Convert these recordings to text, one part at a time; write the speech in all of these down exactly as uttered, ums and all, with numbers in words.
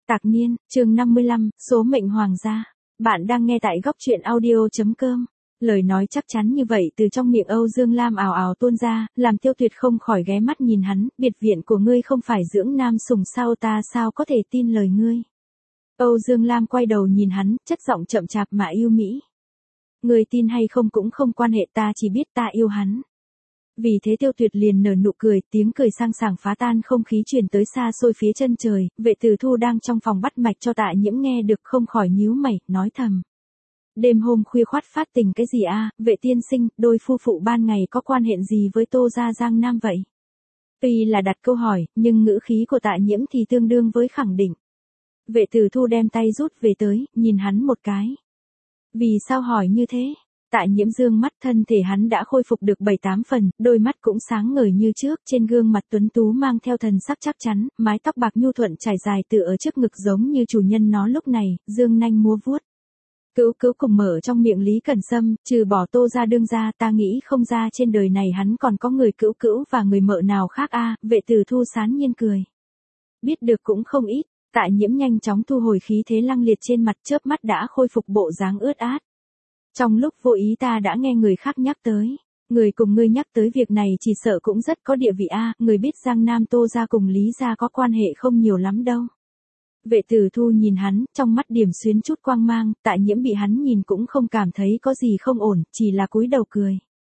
Tạc Niên, chương năm mươi lăm, số mệnh hoàng gia. Bạn đang nghe tại góc truyện audio.com. Lời nói chắc chắn như vậy từ trong miệng Âu Dương Lam ào ào tuôn ra, làm Tiêu Tuyệt không khỏi ghé mắt nhìn hắn, biệt viện của ngươi không phải dưỡng nam sùng sao, ta sao có thể tin lời ngươi. Âu Dương Lam quay đầu nhìn hắn, chất giọng chậm chạp mà yêu mỹ. Ngươi tin hay không cũng không quan hệ, ta chỉ biết ta yêu hắn. Vì thế Tiêu Tuyệt liền nở nụ cười, tiếng cười sang sảng phá tan không khí truyền tới xa xôi phía chân trời. Vệ Tử Thu đang trong phòng bắt mạch cho Tạ Nhiễm nghe được không khỏi nhíu mày, nói thầm. Đêm hôm khuya khoắt phát tình cái gì a, Vệ tiên sinh, đôi phu phụ ban ngày có quan hệ gì với Tô gia Giang Nam vậy? Tuy là đặt câu hỏi, nhưng ngữ khí của Tạ Nhiễm thì tương đương với khẳng định. Vệ Tử Thu đem tay rút về tới, nhìn hắn một cái. Vì sao hỏi như thế? Tạ Nhiễm dương mắt, thân thể hắn đã khôi phục được bảy tám phần, đôi mắt cũng sáng ngời như trước, trên gương mặt tuấn tú mang theo thần sắc chắc chắn, mái tóc bạc nhu thuận trải dài từ ở trước ngực giống như chủ nhân nó lúc này, dương nanh múa vuốt. Cữu cữu cùng mở trong miệng Lý Cẩn Sâm, trừ bỏ Tô gia đương gia, ta nghĩ không ra trên đời này hắn còn có người cữu cữu và người mợ nào khác a. Vệ Tử Thu sán nhiên cười. Biết được cũng không ít. Tạ Nhiễm nhanh chóng thu hồi khí thế lăng liệt trên mặt, chớp mắt đã khôi phục bộ dáng ướt át. Trong lúc vô ý ta đã nghe người khác nhắc tới. Người cùng ngươi nhắc tới việc này chỉ sợ cũng rất có địa vị a, người biết Giang Nam Tô gia cùng Lý gia có quan hệ không nhiều lắm đâu. Vệ Tử Thu nhìn hắn, trong mắt điểm xuyến chút quang mang, Tạ Nhiễm bị hắn nhìn cũng không cảm thấy có gì không ổn, chỉ là cúi đầu cười.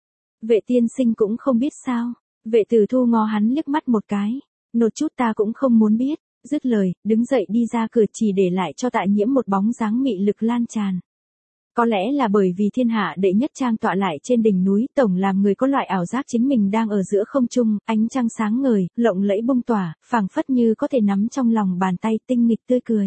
Vệ tiên sinh cũng không biết sao. Vệ Tử Thu ngó hắn liếc mắt một cái. Nột chút ta cũng không muốn biết. Dứt lời, đứng dậy đi ra cửa, chỉ để lại cho Tạ Nhiễm một bóng dáng mị lực lan tràn. Có lẽ là bởi vì thiên hạ đệ nhất trang tọa lại trên đỉnh núi, tổng làm người có loại ảo giác chính mình đang ở giữa không trung, ánh trăng sáng ngời, lộng lẫy bông tỏa, phảng phất như có thể nắm trong lòng bàn tay, tinh nghịch tươi cười.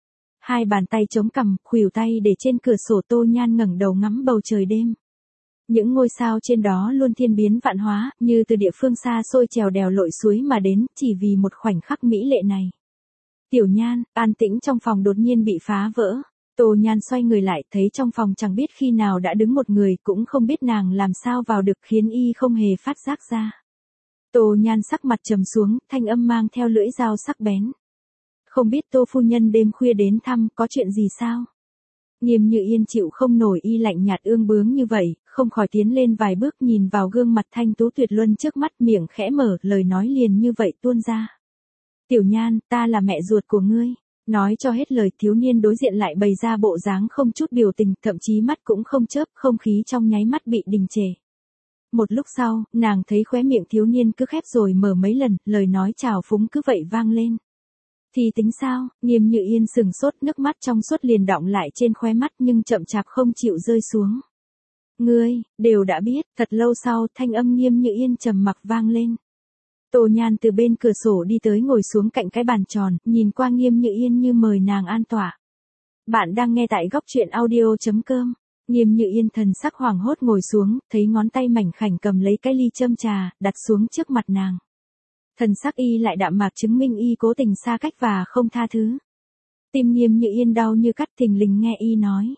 Hai bàn tay chống cằm, khuỷu tay để trên cửa sổ, Tô Nhan ngẩng đầu ngắm bầu trời đêm. Những ngôi sao trên đó luôn thiên biến vạn hóa, như từ địa phương xa xôi trèo đèo lội suối mà đến, chỉ vì một khoảnh khắc mỹ lệ này. Tiểu Nhan, an tĩnh trong phòng đột nhiên bị phá vỡ. Tô Nhan xoay người lại, thấy trong phòng chẳng biết khi nào đã đứng một người, cũng không biết nàng làm sao vào được, khiến y không hề phát giác ra. Tô Nhan sắc mặt trầm xuống, thanh âm mang theo lưỡi dao sắc bén. Không biết Tô phu nhân đêm khuya đến thăm, có chuyện gì sao? Nghiêm Như Yên chịu không nổi y lạnh nhạt ương bướng như vậy, không khỏi tiến lên vài bước, nhìn vào gương mặt thanh tú tuyệt luân trước mắt, miệng khẽ mở, lời nói liền như vậy tuôn ra. Tiểu Nhan, ta là mẹ ruột của ngươi. Nói cho hết lời, thiếu niên đối diện lại bày ra bộ dáng không chút biểu tình, thậm chí mắt cũng không chớp, không khí trong nháy mắt bị đình trệ. Một lúc sau, nàng thấy khóe miệng thiếu niên cứ khép rồi mở mấy lần, lời nói trào phúng cứ vậy vang lên. Thì tính sao? Nghiêm Như Yên sừng sốt, nước mắt trong suốt liền đọng lại trên khóe mắt nhưng chậm chạp không chịu rơi xuống. Ngươi, đều đã biết. Thật lâu sau, thanh âm Nghiêm Như Yên trầm mặc vang lên. Tô Nhan từ bên cửa sổ đi tới, ngồi xuống cạnh cái bàn tròn, nhìn qua Nghiêm Như Yên như mời nàng an tọa. Bạn đang nghe tại góc truyện audio.com. Nghiêm Như Yên thần sắc hoảng hốt ngồi xuống, thấy ngón tay mảnh khảnh cầm lấy cái ly châm trà, đặt xuống trước mặt nàng. Thần sắc y lại đạm mạc, chứng minh y cố tình xa cách và không tha thứ. Tim Nghiêm Như Yên đau như cắt, thình lình nghe y nói.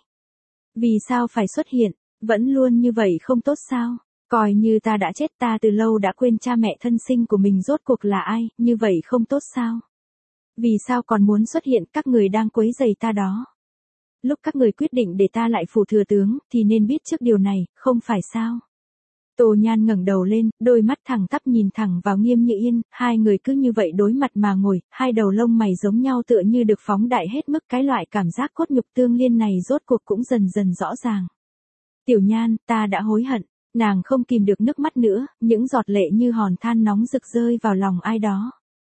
Vì sao phải xuất hiện, vẫn luôn như vậy không tốt sao? Coi như ta đã chết, ta từ lâu đã quên cha mẹ thân sinh của mình rốt cuộc là ai, như vậy không tốt sao? Vì sao còn muốn xuất hiện, các người đang quấy rầy ta đó? Lúc các người quyết định để ta lại phủ thừa tướng, thì nên biết trước điều này, không phải sao? Tô Nhan ngẩng đầu lên, đôi mắt thẳng tắp nhìn thẳng vào Nghiêm Như Yên, hai người cứ như vậy đối mặt mà ngồi, hai đầu lông mày giống nhau tựa như được phóng đại hết mức, cái loại cảm giác cốt nhục tương liên này rốt cuộc cũng dần dần rõ ràng. Tiểu Nhan, ta đã hối hận. Nàng không kìm được nước mắt nữa, những giọt lệ như hòn than nóng rực rơi vào lòng ai đó.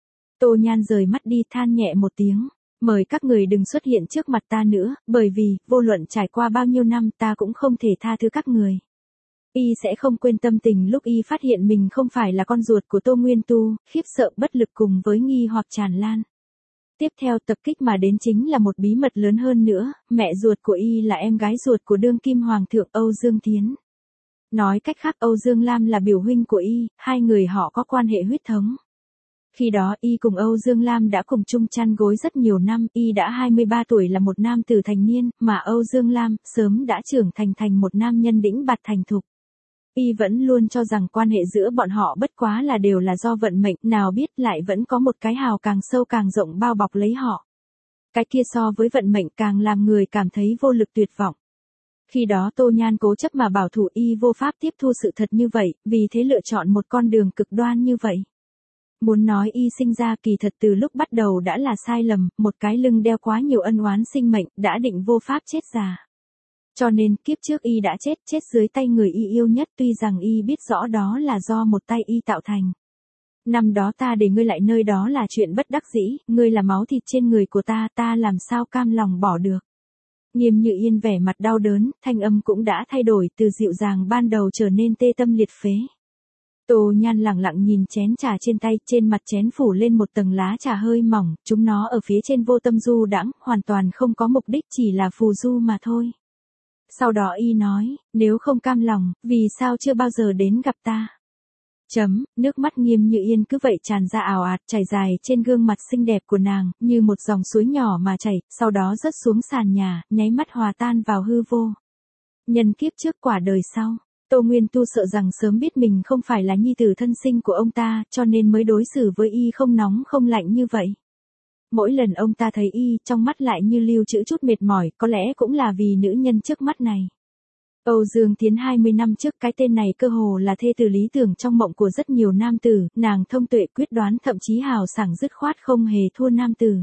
Tô Nhan rời mắt đi, than nhẹ một tiếng. Mời các người đừng xuất hiện trước mặt ta nữa, bởi vì, vô luận trải qua bao nhiêu năm, ta cũng không thể tha thứ các người. Y sẽ không quên tâm tình lúc y phát hiện mình không phải là con ruột của Tô Nguyên Tu, khiếp sợ bất lực cùng với nghi hoặc tràn lan. Tiếp theo tập kích mà đến chính là một bí mật lớn hơn nữa, mẹ ruột của y là em gái ruột của đương kim hoàng thượng Âu Dương Thiến. Nói cách khác, Âu Dương Lam là biểu huynh của y, hai người họ có quan hệ huyết thống. Khi đó y cùng Âu Dương Lam đã cùng chung chăn gối rất nhiều năm, y đã hai mươi ba tuổi là một nam tử thành niên, mà Âu Dương Lam sớm đã trưởng thành thành một nam nhân đĩnh bạt thành thục. Y vẫn luôn cho rằng quan hệ giữa bọn họ bất quá là đều là do vận mệnh, nào biết lại vẫn có một cái hào càng sâu càng rộng bao bọc lấy họ. Cái kia so với vận mệnh càng làm người cảm thấy vô lực tuyệt vọng. Khi đó Tô Nhan cố chấp mà bảo thủ y vô pháp tiếp thu sự thật như vậy, vì thế lựa chọn một con đường cực đoan như vậy. Muốn nói y sinh ra kỳ thật từ lúc bắt đầu đã là sai lầm, một cái lưng đeo quá nhiều ân oán sinh mệnh, đã định vô pháp chết già. Cho nên kiếp trước y đã chết, chết dưới tay người y yêu nhất, tuy rằng y biết rõ đó là do một tay y tạo thành. Năm đó ta để ngươi lại nơi đó là chuyện bất đắc dĩ, ngươi là máu thịt trên người của ta, ta làm sao cam lòng bỏ được. Nghiêm Như Yên vẻ mặt đau đớn, thanh âm cũng đã thay đổi từ dịu dàng ban đầu trở nên tê tâm liệt phế. Tô Nhan lặng lặng nhìn chén trà trên tay, trên mặt chén phủ lên một tầng lá trà hơi mỏng, chúng nó ở phía trên vô tâm du đãng, hoàn toàn không có mục đích, chỉ là phù du mà thôi. Sau đó y nói, nếu không cam lòng, vì sao chưa bao giờ đến gặp ta? Chấm, nước mắt Nghiêm Như Yên cứ vậy tràn ra ào ạt, chảy dài trên gương mặt xinh đẹp của nàng, như một dòng suối nhỏ mà chảy, sau đó rớt xuống sàn nhà, nháy mắt hòa tan vào hư vô. Nhân kiếp trước quả đời sau, Tô Nguyên Tu sợ rằng sớm biết mình không phải là nhi tử thân sinh của ông ta, cho nên mới đối xử với y không nóng không lạnh như vậy. Mỗi lần ông ta thấy y, trong mắt lại như lưu trữ chút mệt mỏi, có lẽ cũng là vì nữ nhân trước mắt này. Âu Dương Thiến hai mươi năm trước, cái tên này cơ hồ là thê tử lý tưởng trong mộng của rất nhiều nam tử, nàng thông tuệ quyết đoán, thậm chí hào sảng dứt khoát, không hề thua nam tử.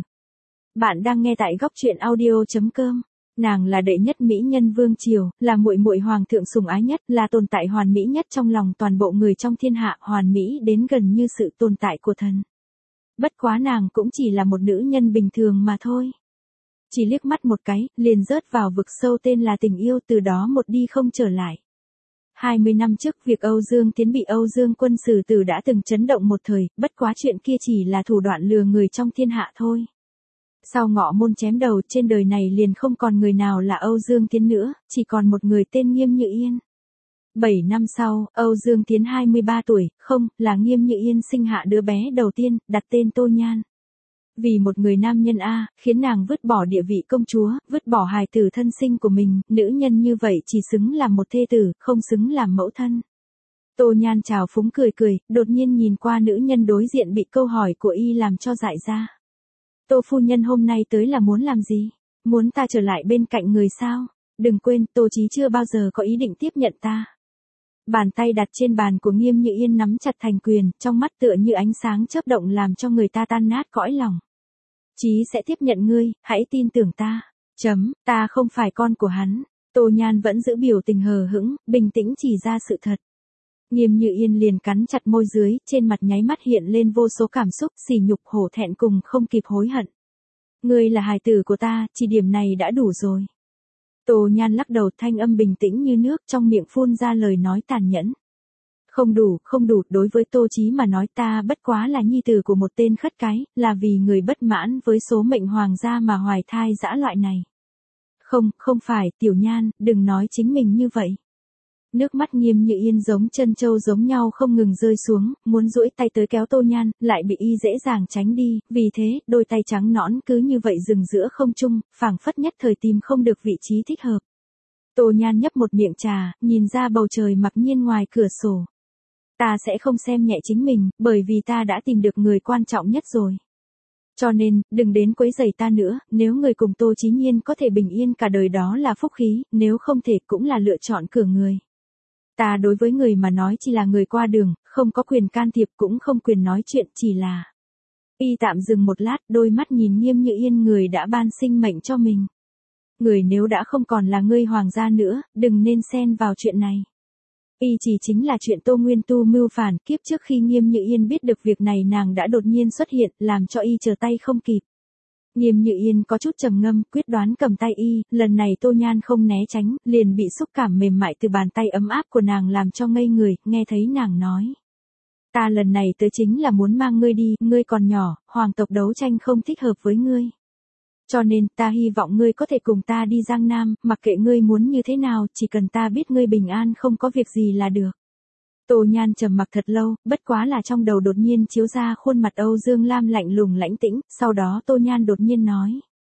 Bạn đang nghe tại góc truyện audio chấm com. Nàng là đệ nhất mỹ nhân vương triều, là muội muội hoàng thượng sủng ái nhất, là tồn tại hoàn mỹ nhất trong lòng toàn bộ người trong thiên hạ, hoàn mỹ đến gần như sự tồn tại của thần. Bất quá nàng cũng chỉ là một nữ nhân bình thường mà thôi. Chỉ liếc mắt một cái, liền rớt vào vực sâu tên là tình yêu, từ đó một đi không trở lại. hai mươi năm trước, việc Âu Dương Tiến bị Âu Dương Quân xử tử đã từng chấn động một thời, bất quá chuyện kia chỉ là thủ đoạn lừa người trong thiên hạ thôi. Sau ngọ môn chém đầu, trên đời này liền không còn người nào là Âu Dương Tiến nữa, chỉ còn một người tên Nghiêm Như Yên. bảy năm sau, Âu Dương Tiến hai mươi ba tuổi, không, là Nghiêm Như Yên sinh hạ đứa bé đầu tiên, đặt tên Tô Nhan. Vì một người nam nhân A, khiến nàng vứt bỏ địa vị công chúa, vứt bỏ hài tử thân sinh của mình, nữ nhân như vậy chỉ xứng làm một thê tử, không xứng làm mẫu thân. Tô Nhan trào phúng cười cười, đột nhiên nhìn qua nữ nhân đối diện bị câu hỏi của y làm cho dại ra. Tô phu nhân hôm nay tới là muốn làm gì? Muốn ta trở lại bên cạnh người sao? Đừng quên, Tô Chí chưa bao giờ có ý định tiếp nhận ta. Bàn tay đặt trên bàn của Nghiêm Như Yên nắm chặt thành quyền, trong mắt tựa như ánh sáng chớp động làm cho người ta tan nát cõi lòng. Chí sẽ tiếp nhận ngươi, hãy tin tưởng ta. Chấm, ta không phải con của hắn. Tô Nhan vẫn giữ biểu tình hờ hững, bình tĩnh chỉ ra sự thật. Nghiêm Như Yên liền cắn chặt môi dưới, trên mặt nháy mắt hiện lên vô số cảm xúc, sỉ nhục, hổ thẹn cùng không kịp hối hận. Ngươi là hài tử của ta, chỉ điểm này đã đủ rồi. Tô Nhan lắc đầu, thanh âm bình tĩnh như nước, trong miệng phun ra lời nói tàn nhẫn. Không đủ, không đủ, đối với Tô Chí mà nói ta bất quá là nhi tử của một tên khất cái, là vì người bất mãn với số mệnh hoàng gia mà hoài thai dã loại này. Không, không phải, Tiểu Nhan, đừng nói chính mình như vậy. Nước mắt Nghiêm Như Yên giống chân trâu giống nhau không ngừng rơi xuống, muốn duỗi tay tới kéo Tô Nhan, lại bị y dễ dàng tránh đi, vì thế, đôi tay trắng nõn cứ như vậy dừng giữa không trung, phảng phất nhất thời tìm không được vị trí thích hợp. Tô Nhan nhấp một miệng trà, nhìn ra bầu trời mặc nhiên ngoài cửa sổ. Ta sẽ không xem nhẹ chính mình, bởi vì ta đã tìm được người quan trọng nhất rồi. Cho nên, đừng đến quấy rầy ta nữa, nếu người cùng Tô Chí Nhiên có thể bình yên cả đời đó là phúc khí, nếu không thể cũng là lựa chọn cửa người. Ta đối với người mà nói chỉ là người qua đường, không có quyền can thiệp cũng không quyền nói chuyện, chỉ là... Y tạm dừng một lát, đôi mắt nhìn Nghiêm Như Yên, người đã ban sinh mệnh cho mình. Người nếu đã không còn là ngươi hoàng gia nữa, đừng nên xen vào chuyện này. Y chỉ chính là chuyện Tô Nguyên Tu mưu phản, kiếp trước khi Nghiêm Như Yên biết được việc này nàng đã đột nhiên xuất hiện, làm cho y chờ tay không kịp. Nghiêm Như Yên có chút trầm ngâm, quyết đoán cầm tay y, lần này Tô Nhan không né tránh, liền bị xúc cảm mềm mại từ bàn tay ấm áp của nàng làm cho ngây người, nghe thấy nàng nói. Ta lần này tới chính là muốn mang ngươi đi, ngươi còn nhỏ, hoàng tộc đấu tranh không thích hợp với ngươi. Cho nên, ta hy vọng ngươi có thể cùng ta đi Giang Nam, mặc kệ ngươi muốn như thế nào, chỉ cần ta biết ngươi bình an không có việc gì là được. Tô Nhan trầm mặc thật lâu, bất quá là trong đầu đột nhiên chiếu ra khuôn mặt Âu Dương Lam lạnh lùng lãnh tĩnh, sau đó Tô Nhan đột nhiên nói.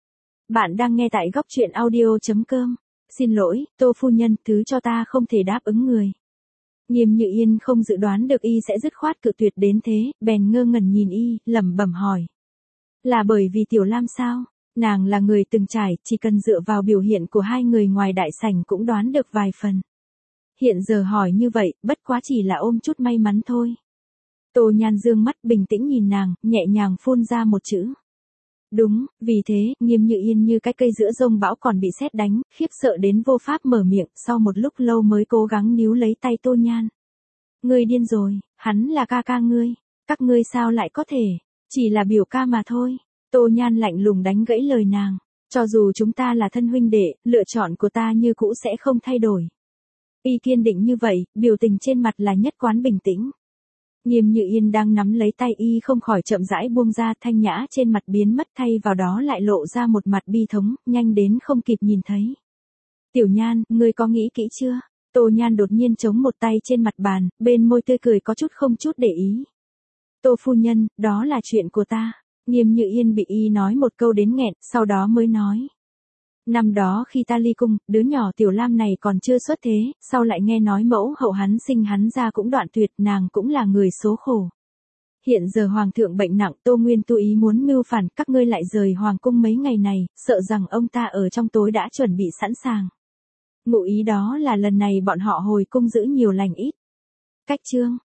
Bạn đang nghe tại góc truyện audio chấm com. Xin lỗi, Tô phu nhân, thứ cho ta không thể đáp ứng người. Nghiêm Như Yên không dự đoán được y sẽ dứt khoát cự tuyệt đến thế, bèn ngơ ngẩn nhìn y, lẩm bẩm hỏi. Là bởi vì Tiểu Lam sao? Nàng là người từng trải, chỉ cần dựa vào biểu hiện của hai người ngoài đại sảnh cũng đoán được vài phần. Hiện giờ hỏi như vậy, bất quá chỉ là ôm chút may mắn thôi. Tô Nhan dương mắt bình tĩnh nhìn nàng, nhẹ nhàng phun ra một chữ. Đúng, vì thế, Nghiêm Như Yên như cái cây giữa giông bão còn bị sét đánh, khiếp sợ đến vô pháp mở miệng, sau một lúc lâu mới cố gắng níu lấy tay Tô Nhan. Ngươi điên rồi, hắn là ca ca ngươi, các ngươi sao lại có thể, chỉ là biểu ca mà thôi. Tô Nhan lạnh lùng đánh gãy lời nàng, cho dù chúng ta là thân huynh đệ, lựa chọn của ta như cũ sẽ không thay đổi. Y kiên định như vậy, biểu tình trên mặt là nhất quán bình tĩnh. Nghiêm Như Yên đang nắm lấy tay y không khỏi chậm rãi buông ra, thanh nhã trên mặt biến mất thay vào đó lại lộ ra một mặt bi thống, nhanh đến không kịp nhìn thấy. Tiểu Nhan, ngươi có nghĩ kỹ chưa? Tô Nhan đột nhiên chống một tay trên mặt bàn, bên môi tươi cười có chút không chút để ý. Tô phu nhân, đó là chuyện của ta. Nghiêm Như Yên bị y nói một câu đến nghẹn, sau đó mới nói. Năm đó khi ta ly cung, đứa nhỏ Tiểu Lam này còn chưa xuất thế, sau lại nghe nói mẫu hậu hắn sinh hắn ra cũng đoạn tuyệt, nàng cũng là người số khổ. Hiện giờ hoàng thượng bệnh nặng, Tô Nguyên Tu ý muốn mưu phản, các ngươi lại rời hoàng cung mấy ngày này, sợ rằng ông ta ở trong tối đã chuẩn bị sẵn sàng. Ngụ ý đó là lần này bọn họ hồi cung giữ nhiều lành ít. Cách chương